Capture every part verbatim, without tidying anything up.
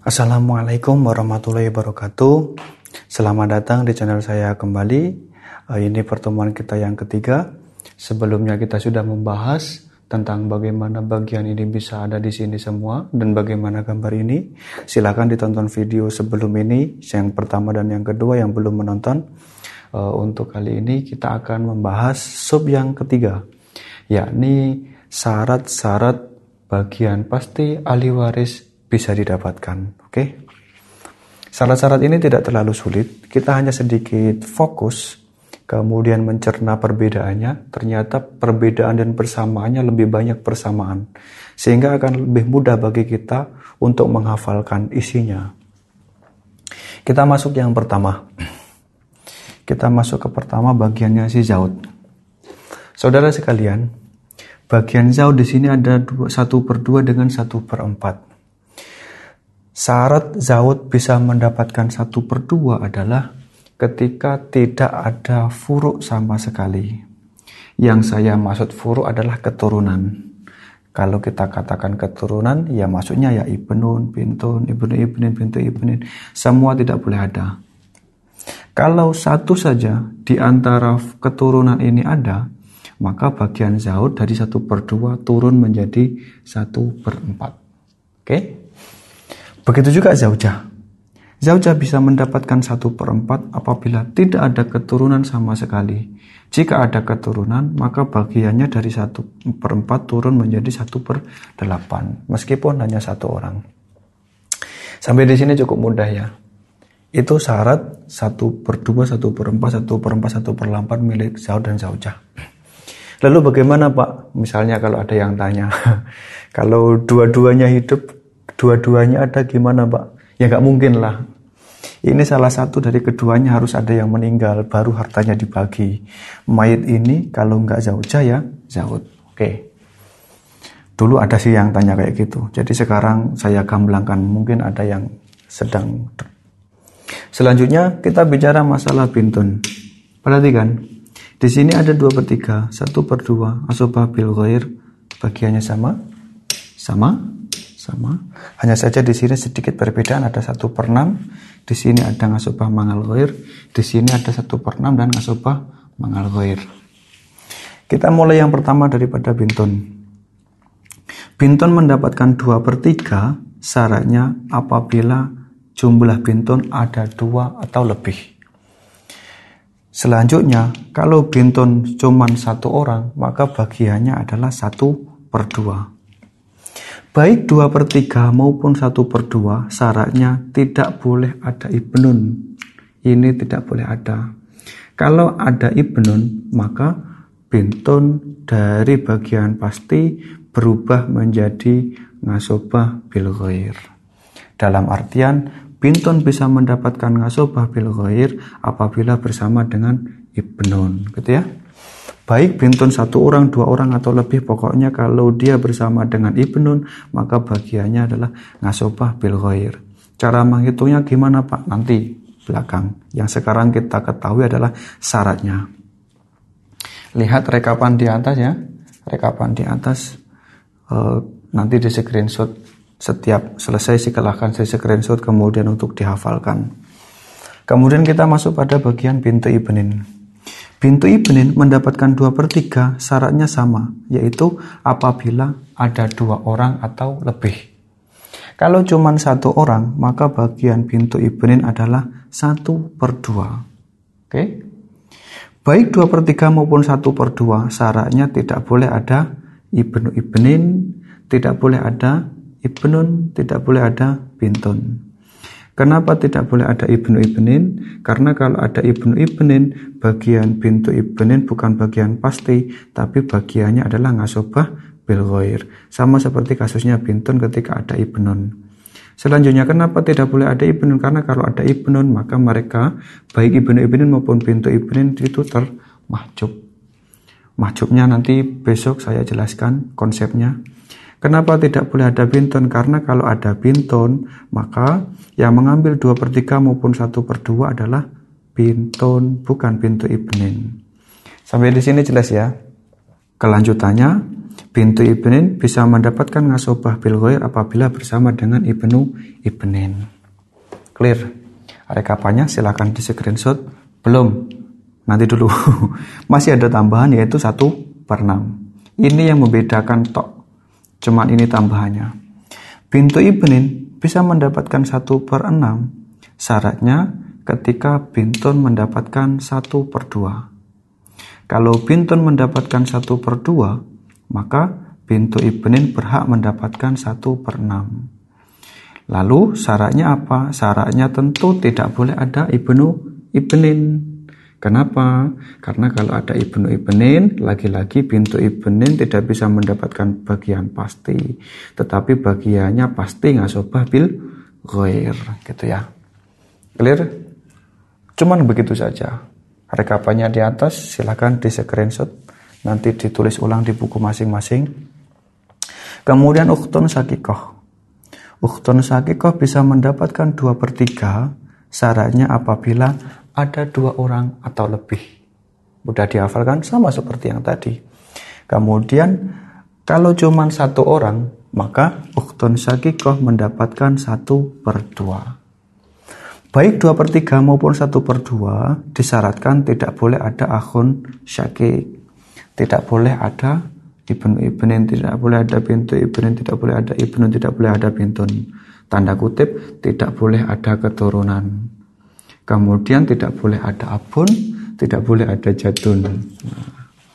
Assalamualaikum warahmatullahi wabarakatuh. Selamat datang di channel saya kembali. Ini pertemuan kita yang ketiga. Sebelumnya kita sudah membahas tentang bagaimana bagian ini bisa ada di sini semua dan bagaimana gambar ini. Silakan ditonton video sebelum ini, yang pertama dan yang kedua yang belum menonton. Untuk kali ini kita akan membahas sub yang ketiga, yakni syarat-syarat bagian pasti ahli waris bisa didapatkan. Oke, syarat-syarat ini tidak terlalu sulit. Kita hanya sedikit fokus, kemudian mencerna perbedaannya. Ternyata perbedaan dan persamaannya lebih banyak persamaan, sehingga akan lebih mudah bagi kita untuk menghafalkan isinya. Kita masuk yang pertama. Kita masuk ke pertama, bagiannya si zaud. Saudara sekalian, bagian zaud di sini ada satu per dua dengan satu per empat. Syarat zaud bisa mendapatkan satu per dua adalah ketika tidak ada furuk sama sekali. Yang saya maksud furuk adalah keturunan. Kalau kita katakan keturunan, ya maksudnya ya ibnun, bintun, ibnu ibnin, bintu ibnin. Semua tidak boleh ada. Kalau satu saja di antara keturunan ini ada, maka bagian zaud dari satu per dua turun menjadi satu per empat. Oke? Begitu juga zaujah. Zaujah bisa mendapatkan satu per empat apabila tidak ada keturunan sama sekali. Jika ada keturunan, maka bagiannya dari satu per empat turun menjadi satu per delapan. Meskipun hanya satu orang. Sampai di sini cukup mudah ya. Itu syarat satu per dua, satu per empat, satu per empat, satu per delapan milik zaud dan zaujah. Lalu bagaimana Pak? Misalnya kalau ada yang tanya, kalau dua-duanya hidup, dua-duanya ada gimana Pak? Ya nggak mungkin lah. Ini salah satu dari keduanya harus ada yang meninggal, baru hartanya dibagi. Mayit ini kalau nggak zaujah ya zaud. Oke. Dulu ada sih yang tanya kayak gitu. Jadi sekarang saya gamblangkan, mungkin ada yang sedang. Selanjutnya kita bicara masalah bintun. Perhatikan. Di sini ada dua per tiga, satu per dua, asobah bil ghair, bagiannya sama, sama, sama. Hanya saja di sini sedikit perbedaan, ada satu per enam, di sini ada ngasobah mangal ghair, di sini ada satu per enam dan ngasobah mangal ghair. Kita mulai yang pertama daripada bintun. Bintun mendapatkan dua per tiga, syaratnya apabila jumlah bintun ada dua atau lebih. Selanjutnya, kalau bintun cuma satu orang, maka bagiannya adalah satu per dua. Baik dua per tiga maupun satu per dua, syaratnya tidak boleh ada ibnun. Ini tidak boleh ada. Kalau ada ibnun, maka bintun dari bagian pasti berubah menjadi ngasobah bil ghair. Dalam artian, bintun bisa mendapatkan ngasobah bil ghair apabila bersama dengan ibnun, gitu ya. Baik bintun satu orang, dua orang atau lebih, pokoknya kalau dia bersama dengan ibnun, maka bagiannya adalah ngasobah bil ghair. Cara menghitungnya gimana Pak? Nanti belakang. Yang sekarang kita ketahui adalah syaratnya. Lihat rekapan di atas ya. Rekapan di atas uh, nanti di screenshot. Setiap selesai silahkan saya screenshot kemudian untuk dihafalkan. Kemudian kita masuk pada bagian bintu ibnin. Bintu ibnin mendapatkan dua per tiga, syaratnya sama, yaitu apabila ada dua orang atau lebih. Kalau cuma satu orang, maka bagian bintu ibnin adalah satu per dua. Oke? Baik dua per tiga maupun satu per dua, syaratnya tidak boleh ada ibnu ibnin, tidak boleh ada ibnun, tidak boleh ada bintun. Kenapa tidak boleh ada ibnu ibnin? Karena kalau ada ibnu ibnin, bagian bintu ibnin bukan bagian pasti, tapi bagiannya adalah ngasobah bil ghair. Sama seperti kasusnya bintun ketika ada ibnun. Selanjutnya, kenapa tidak boleh ada ibnun? Karena kalau ada ibnun, maka mereka, baik ibnu ibnin maupun bintu ibnin itu termahjub. Mahjubnya nanti besok saya jelaskan konsepnya. Kenapa tidak boleh ada bintun? Karena kalau ada bintun, maka yang mengambil dua per tiga maupun satu per dua adalah bintun, bukan bintu ibnin. Sampai di sini jelas ya. Kelanjutannya, bintu ibnin bisa mendapatkan ngasobah bil ghair apabila bersama dengan ibnu ibnin. Clear? Rekapannya silahkan di screenshot. Belum? Nanti dulu. Masih ada tambahan yaitu satu per enam. Ini yang membedakan tok. Cuman ini tambahannya. Bintu ibnin bisa mendapatkan satu per enam. Syaratnya ketika bintun mendapatkan satu per dua. Kalau bintun mendapatkan satu per dua, maka bintu ibnin berhak mendapatkan satu per enam. Lalu syaratnya apa? Syaratnya tentu tidak boleh ada ibnu ibnin. Kenapa? Karena kalau ada ibnu ibnin, lagi-lagi bintu ibnin tidak bisa mendapatkan bagian pasti. Tetapi bagiannya pasti ngasobah bil ghair, gitu ya. Clear? Cuman begitu saja. Rekapannya di atas, silakan di screenshot. Nanti ditulis ulang di buku masing-masing. Kemudian ukhtun syakikoh. Ukhtun syakikoh bisa mendapatkan dua per tiga. Syaratnya apabila ada dua orang atau lebih. Mudah dihafalkan, sama seperti yang tadi. Kemudian kalau cuma satu orang, maka ukhtun syakikoh mendapatkan satu per dua. Baik dua per tiga maupun satu per dua disyaratkan tidak boleh ada akhun syakik. Tidak boleh ada ibnu ibnin, tidak boleh ada bintu ibnin, tidak boleh ada ibnu, tidak boleh ada bintun. Tanda kutip, tidak boleh ada keturunan. Kemudian tidak boleh ada abun, tidak boleh ada jadun. Nah,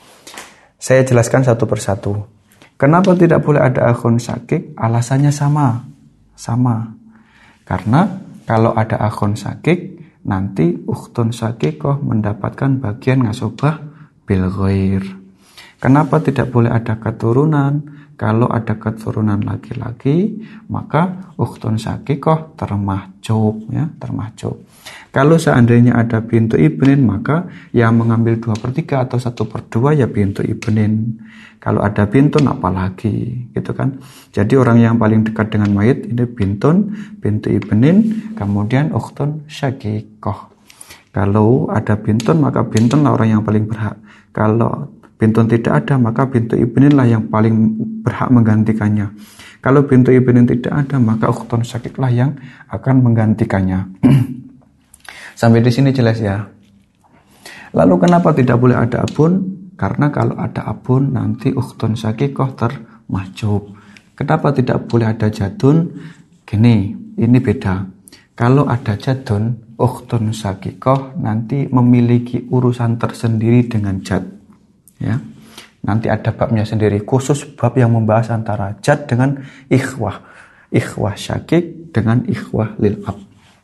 saya jelaskan satu persatu. Kenapa tidak boleh ada akhun syakik? Alasannya sama. Sama. Karena kalau ada akhun syakik, nanti ukhtun syakikoh mendapatkan bagian ngasobah bil ghair. Kenapa tidak boleh ada keturunan? Kalau ada keturunan laki-laki, maka ukhtun syakikoh termahjub, ya, termahjub. Kalau seandainya ada bintu ibnin, maka yang mengambil dua per tiga atau satu per dua ya bintu ibnin. Kalau ada bintun apalagi, gitu kan. Jadi orang yang paling dekat dengan mayit ini bintun, bintu ibnin, kemudian ukhtun syakikoh. Kalau ada bintun, maka bintun lah orang yang paling berhak. Kalau bintun tidak ada, maka bintu ibnin lah yang paling berhak menggantikannya. Kalau bintu ibnin tidak ada, maka ukhtun syakik lah yang akan menggantikannya. Sampai di sini jelas ya. Lalu kenapa tidak boleh ada abun? Karena kalau ada abun nanti ukhtun syakikoh termahjub. Kenapa tidak boleh ada jadun? Gini, ini beda. Kalau ada jadun, ukhtun syakikoh nanti memiliki urusan tersendiri dengan jad. Ya, nanti ada babnya sendiri, khusus bab yang membahas antara jad dengan ikhwah, ikhwah syakik dengan ikhwah lil ab.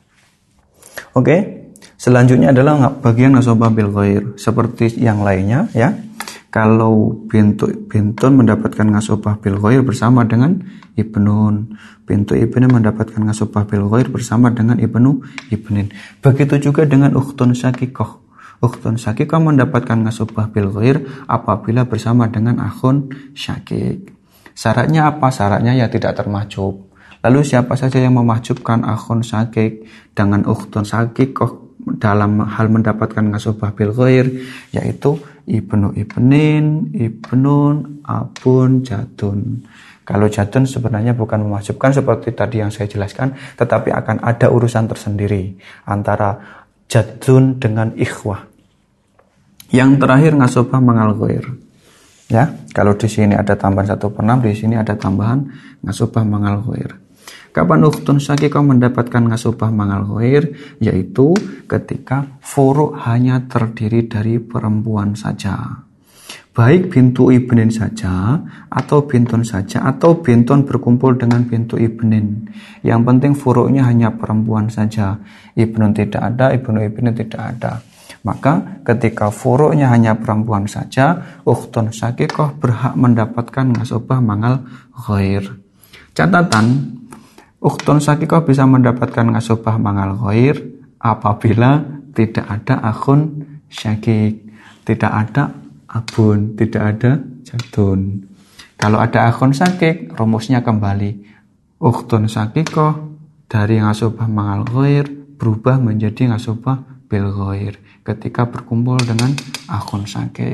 Oke, selanjutnya adalah bagian nasobah bil ghair seperti yang lainnya ya. Kalau bintu bintun mendapatkan ngasobah bil ghair bersama dengan ibnun, bintu ibnin mendapatkan ngasobah bil ghair bersama dengan ibnu ibnin. Begitu juga dengan ukhtun syakikoh. Ukhtun syakikoh mendapatkan ngasobah bil ghair apabila bersama dengan akhun syakik. Syaratnya apa? Syaratnya ya tidak termahjub. Lalu siapa saja yang memahjubkan akhun syakik dengan ukhtun syakikoh dalam hal mendapatkan ngasobah bil ghair, yaitu ibnu ibnin, ibnun, abun, jadun. Kalau jadun sebenarnya bukan memahjubkan seperti tadi yang saya jelaskan, tetapi akan ada urusan tersendiri antara jadun dengan ikhwah. Yang terakhir ngasobah mangal ghair. Ya, kalau di sini ada tambahan satu per enam, di sini ada tambahan ngasobah mangal ghair. Kapan ukhtun syakikoh mendapatkan ngasobah mangal ghair? Yaitu ketika furu' hanya terdiri dari perempuan saja. Baik bintu ibnin saja, atau bintun saja, atau bintun berkumpul dengan bintu ibnin. Yang penting furu'nya hanya perempuan saja. Ibnun tidak ada, ibnu ibnin tidak ada. Maka ketika furu'nya hanya perempuan saja, ukhtun syakikoh berhak mendapatkan ngasobah mangal ghair. Catatan, ukhtun syakikoh bisa mendapatkan ngasobah mangal ghair apabila tidak ada akhun syakik, tidak ada abun, tidak ada jadun. Kalau ada akhun syakik, rumusnya kembali. Ukhtun syakikoh dari ngasobah mangal ghair berubah menjadi ngasobah bil ghair ketika berkumpul dengan akhun syakik.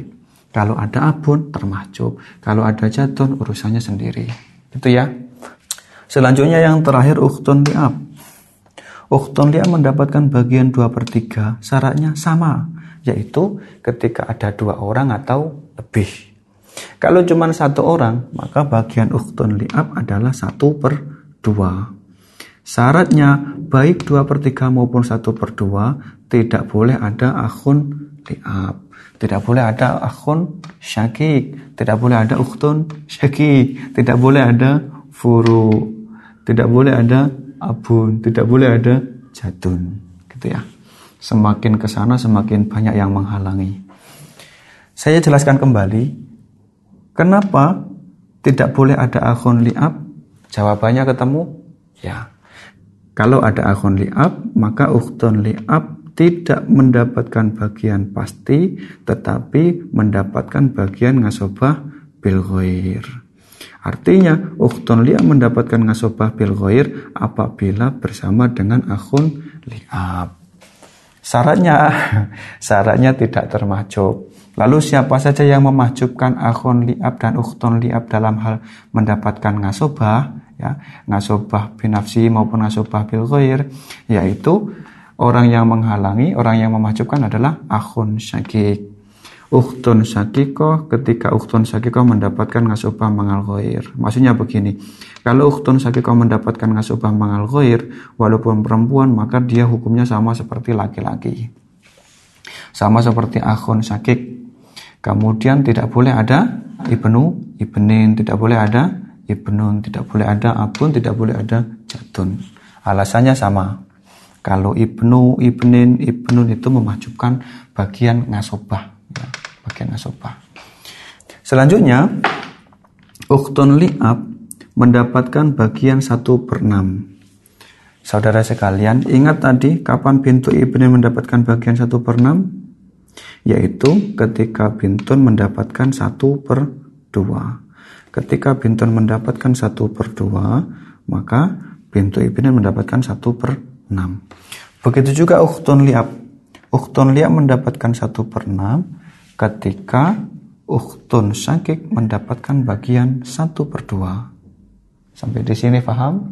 Kalau ada abun termahjub, kalau ada jadun urusannya sendiri. Gitu ya. Selanjutnya yang terakhir ukhtun li'ab. Ukhtun li'ab mendapatkan bagian dua per tiga, syaratnya sama, yaitu ketika ada dua orang atau lebih. Kalau cuma satu orang, maka bagian ukhtun li'ab adalah satu per dua. Syaratnya baik dua per tiga maupun satu per dua tidak boleh ada akhun li'ab, tidak boleh ada akhun syakik, tidak boleh ada ukhtun syakik, tidak boleh ada furu, tidak boleh ada abun, tidak boleh ada jadun, gitu ya. Semakin ke sana semakin banyak yang menghalangi. Saya jelaskan kembali kenapa tidak boleh ada akhun li'ab. Jawabannya ketemu? Ya. Kalau ada akhun li'ab, maka ukhtun li'ab tidak mendapatkan bagian pasti, tetapi mendapatkan bagian ngasobah bil ghair. Artinya, ukhtun li'ab mendapatkan ngasobah bil ghair apabila bersama dengan akhun li'ab. Syaratnya, syaratnya tidak termahjub. Lalu siapa saja yang memahjubkan akhun li'ab dan ukhtun li'ab dalam hal mendapatkan ngasobah, ya, ngasobah binafsi maupun ngasobah bil ghair, yaitu orang yang menghalangi, orang yang memahjubkan adalah akhun syakik. Ukhtun syakikoh, ketika ukhtun syakikoh mendapatkan ngasobah mangal ghair. Maksudnya begini, kalau ukhtun syakikoh mendapatkan ngasobah mangal ghair, walaupun perempuan, maka dia hukumnya sama seperti laki-laki, sama seperti akhun syakik. Kemudian tidak boleh ada ibnu, ibnin, tidak boleh ada ibnun, tidak boleh ada abun, tidak boleh ada jadun. Alasannya sama. Kalau ibnu, ibnin, ibnun itu memahjubkan bagian ngasobah, ya, bagian ngasobah. Selanjutnya, ukhtun li'ab mendapatkan bagian satu per enam. Saudara sekalian, ingat tadi kapan bintu ibnin mendapatkan bagian satu per enam? Yaitu ketika bintun mendapatkan satu per dua. Ketika bintun mendapatkan satu per dua, maka bintu ibnin mendapatkan satu per enam. Begitu juga ukhtun li'ab. Ukhtun li'ab mendapatkan satu per enam ketika ukhtun syakik mendapatkan bagian satu per dua. Sampai di sini paham?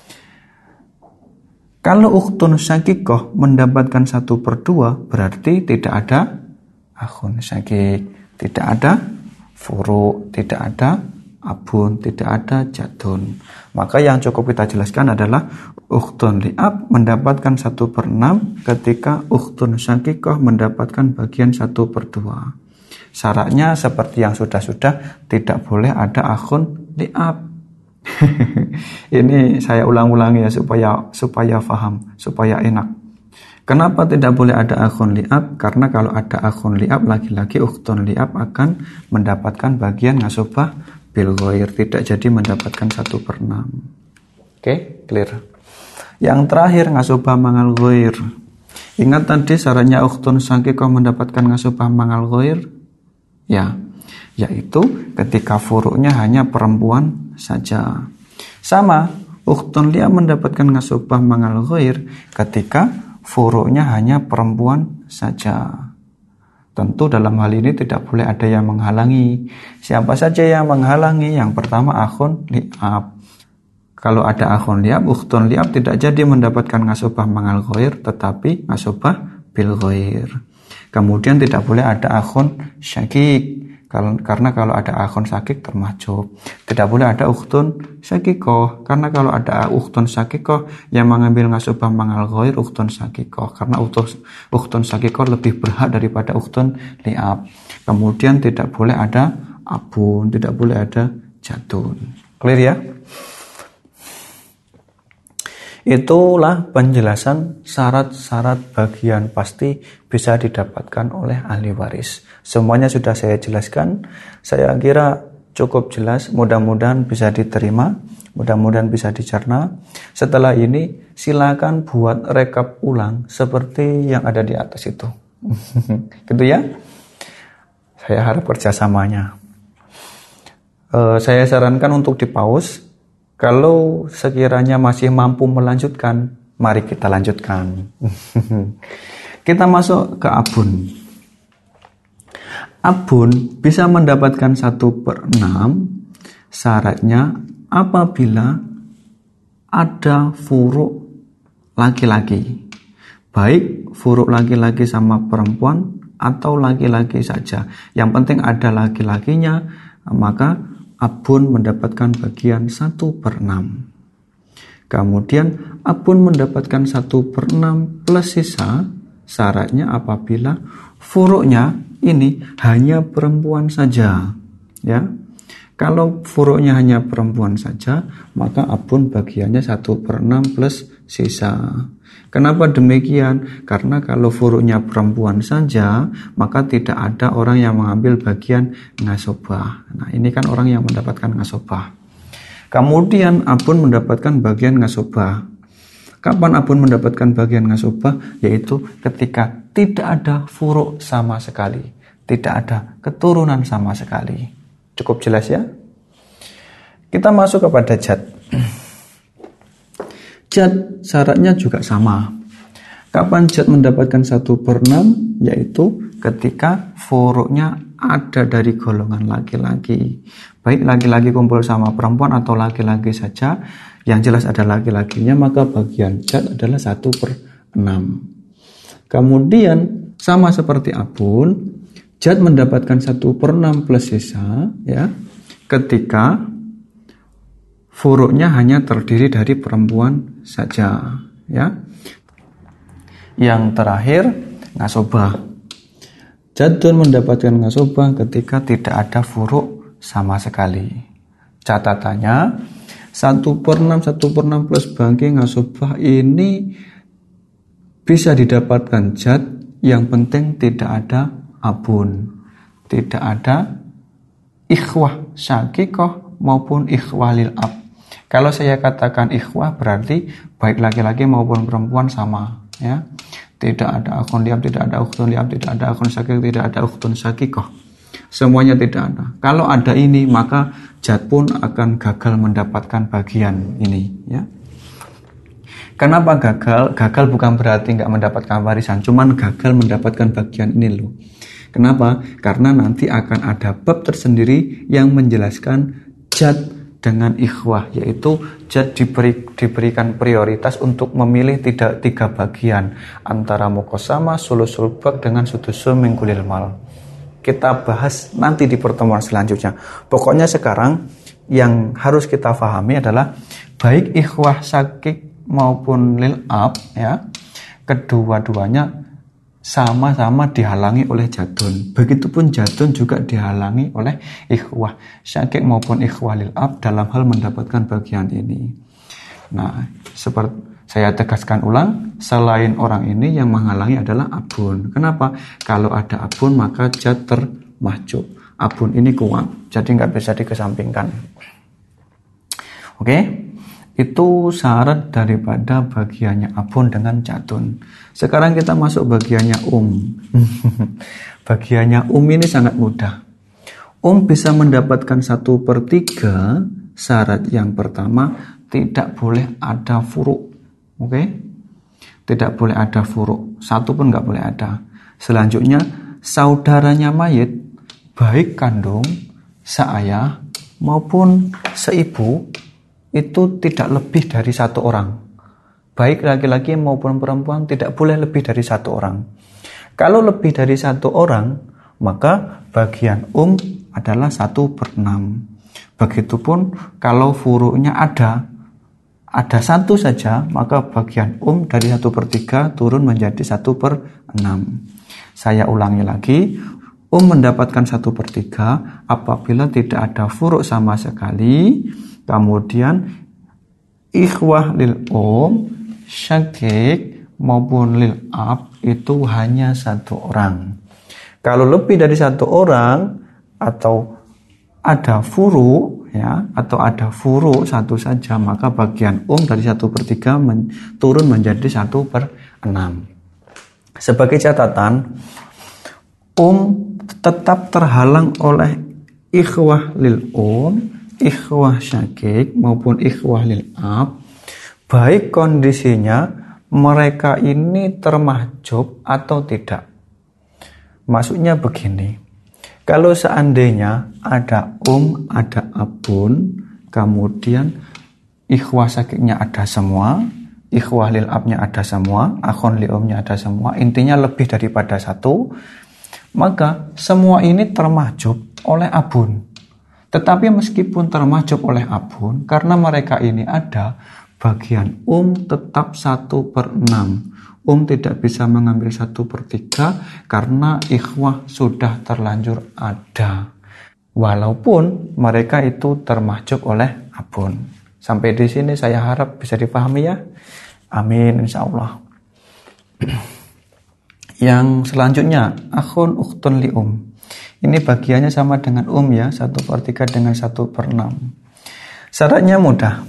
Kalau ukhtun syakikoh mendapatkan satu per dua, berarti tidak ada akhun syakik, tidak ada furu, tidak ada abun, tidak ada jadun. Maka yang cukup kita jelaskan adalah ukhtun li'ab mendapatkan satu per enam ketika ukhtun syakikoh mendapatkan bagian satu per dua. Syaratnya seperti yang sudah-sudah, tidak boleh ada akhun li'ab. Ini saya ulang-ulangi ya supaya supaya paham, supaya enak. Kenapa tidak boleh ada akhun li'ab? Karena kalau ada akhun li'ab, lagi-lagi ukhtun li'ab akan mendapatkan bagian ngasobah bil ghair, tidak jadi mendapatkan satu per enam. Oke, clear. Yang terakhir ngasobah mangal ghair. Ingat tadi syaratnya ukhtun syakikoh mendapatkan ngasobah mangal ghair? Ya, yaitu ketika furuknya hanya perempuan saja. Sama, ukhtun li'ab mendapatkan ngasobah mangal ghair ketika furuknya hanya perempuan saja. Tentu dalam hal ini tidak boleh ada yang menghalangi. Siapa saja yang menghalangi? Yang pertama akhun li'ab. Kalau ada akhun li'ab, ukhtun li'ab tidak jadi mendapatkan ngasobah mangal ghair, tetapi ngasobah bil ghair. Kemudian tidak boleh ada akhun syakik. Karena kalau ada akhun syakik termahjub. Tidak boleh ada ukhtun syakikoh. Karena kalau ada ukhtun syakikoh yang mengambil ngasobah mangal ghair, ukhtun syakikoh. Karena ukhtun syakikoh lebih berhak daripada ukhtun li'ab. Kemudian tidak boleh ada abun, tidak boleh ada jadun. Clear ya? Itulah penjelasan syarat-syarat bagian pasti bisa didapatkan oleh ahli waris. Semuanya sudah saya jelaskan. Saya kira cukup jelas, mudah-mudahan bisa diterima, mudah-mudahan bisa dicerna. Setelah ini silakan buat rekap ulang seperti yang ada di atas itu. Gitu ya. Saya harap kerjasamanya. Uh, saya sarankan untuk di pause. Kalau sekiranya masih mampu melanjutkan, mari kita lanjutkan. Kita masuk ke abun. Abun bisa mendapatkan satu per enam syaratnya apabila ada furuk laki-laki. Baik furuk laki-laki sama perempuan atau laki-laki saja. Yang penting ada laki-lakinya, maka abun mendapatkan bagian satu per enam. Kemudian abun mendapatkan satu per enam plus sisa, syaratnya apabila furuknya ini hanya perempuan saja. Ya. Kalau furuknya hanya perempuan saja, maka abun bagiannya satu per enam plus sisa. Kenapa demikian? Karena kalau furuknya perempuan saja, maka tidak ada orang yang mengambil bagian ngasobah. Nah, ini kan orang yang mendapatkan ngasobah. Kemudian abun mendapatkan bagian ngasobah. Kapan abun mendapatkan bagian ngasobah? Yaitu ketika tidak ada furuk sama sekali. Tidak ada keturunan sama sekali. Cukup jelas ya? Kita masuk kepada jad. Jad syaratnya juga sama. Kapan jad mendapatkan satu per enam? Yaitu ketika furuknya ada dari golongan laki-laki. Baik laki-laki kumpul sama perempuan atau laki-laki saja. Yang jelas ada laki-lakinya, maka bagian jad adalah satu per enam. Kemudian sama seperti abun, jad mendapatkan satu per enam plus sisa ya, ketika furuknya hanya terdiri dari perempuan saja ya. Yang terakhir ngasobah. Jadun mendapatkan ngasobah ketika tidak ada furuk sama sekali. Catatannya satu per enam, satu per enam plus bagi ngasobah ini bisa didapatkan jad, yang penting tidak ada abun, tidak ada ikhwah syakikoh maupun ikhwah lil ab. Kalau saya katakan ikhwah berarti baik laki-laki maupun perempuan sama ya. Tidak ada akhun liab, tidak ada ukhtun liab, tidak ada akhun syakik, tidak ada ukhtun syakikoh. Semuanya tidak ada. Kalau ada ini maka jad pun akan gagal mendapatkan bagian ini ya. Kenapa gagal? Gagal bukan berarti nggak mendapatkan warisan, cuman gagal mendapatkan bagian ini loh. Kenapa? Karena nanti akan ada bab tersendiri yang menjelaskan jad dengan ikhwah, yaitu jad diberi, diberikan prioritas untuk memilih tidak tiga bagian antara muqasamah, sulusul bak dengan sudusul mingkulil mal. Kita bahas nanti di pertemuan selanjutnya. Pokoknya sekarang yang harus kita pahami adalah baik ikhwah syakik maupun lil ab ya, kedua-duanya sama-sama dihalangi oleh jadun. Begitupun jadun juga dihalangi oleh ikhwah syakik maupun ikhwah lil ab dalam hal mendapatkan bagian ini. Nah, seperti saya tegaskan ulang, selain orang ini yang menghalangi adalah abun. Kenapa? Kalau ada abun maka jad termahjub. Abun ini kuat, jadi nggak bisa dikesampingkan. Oke? Itu syarat daripada bagiannya abun dengan jadun. Sekarang kita masuk bagiannya um. Bagiannya um ini sangat mudah. Um bisa mendapatkan satu per tiga. Syarat yang pertama, tidak boleh ada furuk. Oke? Tidak boleh ada furuk. Satu pun nggak boleh ada. Selanjutnya, saudaranya mayit, baik kandung, seayah, maupun seibu, itu tidak lebih dari satu orang. Baik laki-laki maupun perempuan tidak boleh lebih dari satu orang. Kalau lebih dari satu orang, maka bagian um adalah satu per enam. Begitupun kalau furuknya ada, ada satu saja, maka bagian um dari satu per tiga turun menjadi satu per enam. Saya ulangi lagi, um mendapatkan satu per tiga apabila tidak ada furuk sama sekali. Kemudian ikhwah lil um, syakik maupun lil ab itu hanya satu orang. Kalau lebih dari satu orang atau ada furu ya, atau ada furu satu saja, maka bagian um dari satu per tiga men, turun menjadi satu per enam. Sebagai catatan, um tetap terhalang oleh ikhwah lil um, ikhwah syakik maupun ikhwah lil ab, baik kondisinya mereka ini termahjub atau tidak. Maksudnya begini, Kalau seandainya ada um, ada abun, kemudian ikhwah sakitnya ada semua, ikhwah lil abnya ada semua, akhon li umnya ada semua, intinya lebih daripada satu, maka semua ini termahjub oleh abun. Tetapi meskipun termahjub oleh abun, karena mereka ini ada, bagian um tetap satu per enam. Um tidak bisa mengambil satu per tiga karena ikhwah sudah terlanjur ada. Walaupun mereka itu termahjub oleh abun. Sampai di sini saya harap bisa dipahami ya. Amin insya Allah. Yang selanjutnya, akhun ukhtun li um. Ini bagiannya sama dengan um ya, satu per tiga dengan satu per enam. Syaratnya mudah.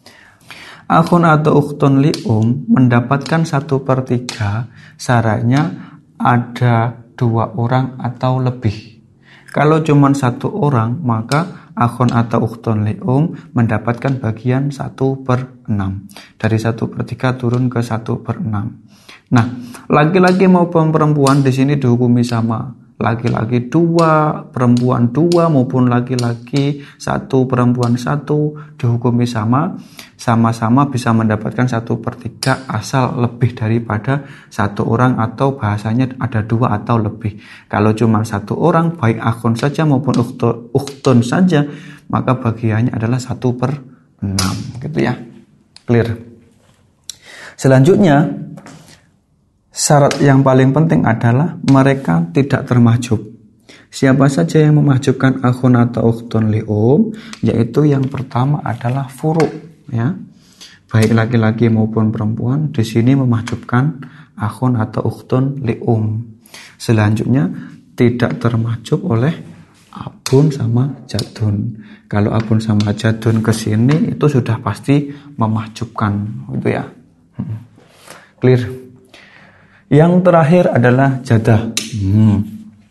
Akhun atau ukhtun li um mendapatkan satu per tiga, syaratnya ada dua orang atau lebih. Kalau cuma satu orang, maka akhun atau ukhtun li um mendapatkan bagian satu per enam. Dari satu per tiga turun ke satu per enam. Nah, laki-laki maupun perempuan di sini dihukumi sama. Laki-laki dua, perempuan dua, maupun laki-laki satu, perempuan satu dihukumi sama. Sama-sama bisa mendapatkan satu per tiga asal lebih daripada satu orang atau bahasanya ada dua atau lebih. Kalau cuma satu orang, baik akhun saja maupun ukhtun saja, maka bagiannya adalah satu per enam. Gitu ya. Clear. Selanjutnya, syarat yang paling penting adalah mereka tidak termahjub. Siapa saja yang memahjubkan akhun atau ukhtun li um, yaitu yang pertama adalah furu', ya. Baik laki-laki maupun perempuan di sini memahjubkan akhun atau ukhtun li um. Selanjutnya tidak termahjub oleh abun sama jadun. Kalau abun sama jadun ke sini itu sudah pasti memahjubkan, gitu ya. Clear. Yang terakhir adalah jadah. Hmm.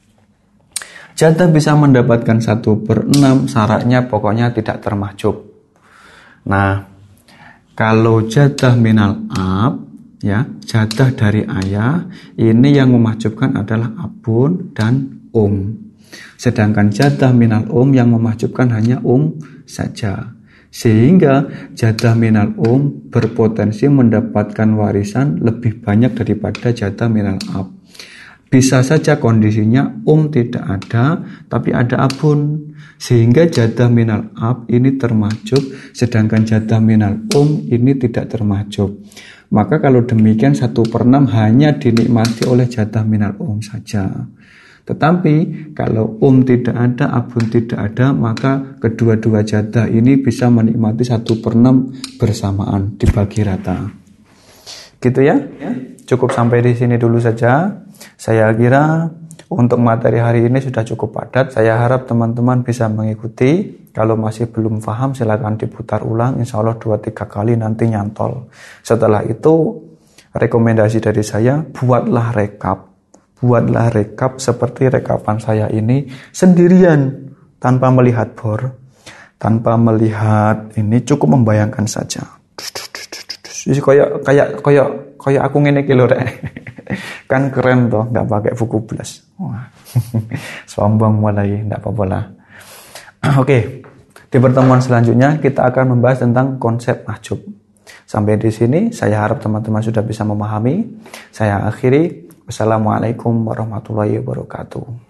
Jadah bisa mendapatkan satu per enam, syaratnya pokoknya tidak termahjub. Nah, kalau jadah minal ab, ya, jadah dari ayah, ini yang memahjubkan adalah abun dan um. Sedangkan jadah minal um yang memahjubkan hanya um saja. Sehingga jadah minal um berpotensi mendapatkan warisan lebih banyak daripada jadah minal ab. Bisa saja kondisinya um tidak ada, tapi ada abun. Sehingga jadah minal ab ini termahjub, sedangkan jadah minal um ini tidak termahjub. Maka kalau demikian satu per enam hanya dinikmati oleh jadah minal um saja. Tetapi kalau um tidak ada, abun tidak ada, maka kedua-dua jadah ini bisa menikmati satu per enam bersamaan, dibagi rata. Gitu ya? Cukup sampai di sini dulu saja. Saya kira untuk materi hari ini sudah cukup padat. Saya harap teman-teman bisa mengikuti. Kalau masih belum paham silakan diputar ulang. Insya Allah dua tiga kali nanti nyantol. Setelah itu rekomendasi dari saya, buatlah rekap. Buatlah rekap seperti rekapan saya ini sendirian tanpa melihat bor, tanpa melihat ini, cukup membayangkan saja. Jadi kayak kayak kayak kayak aku ngene iki lho rek. Kan keren toh, nggak pakai buku plus. Wah. Sombong mulai, enggak apa-apa lah. Oke. Di pertemuan selanjutnya kita akan membahas tentang konsep mahjub. Sampai di sini saya harap teman-teman sudah bisa memahami. Saya akhiri. Wassalamualaikum warahmatullahi wabarakatuh.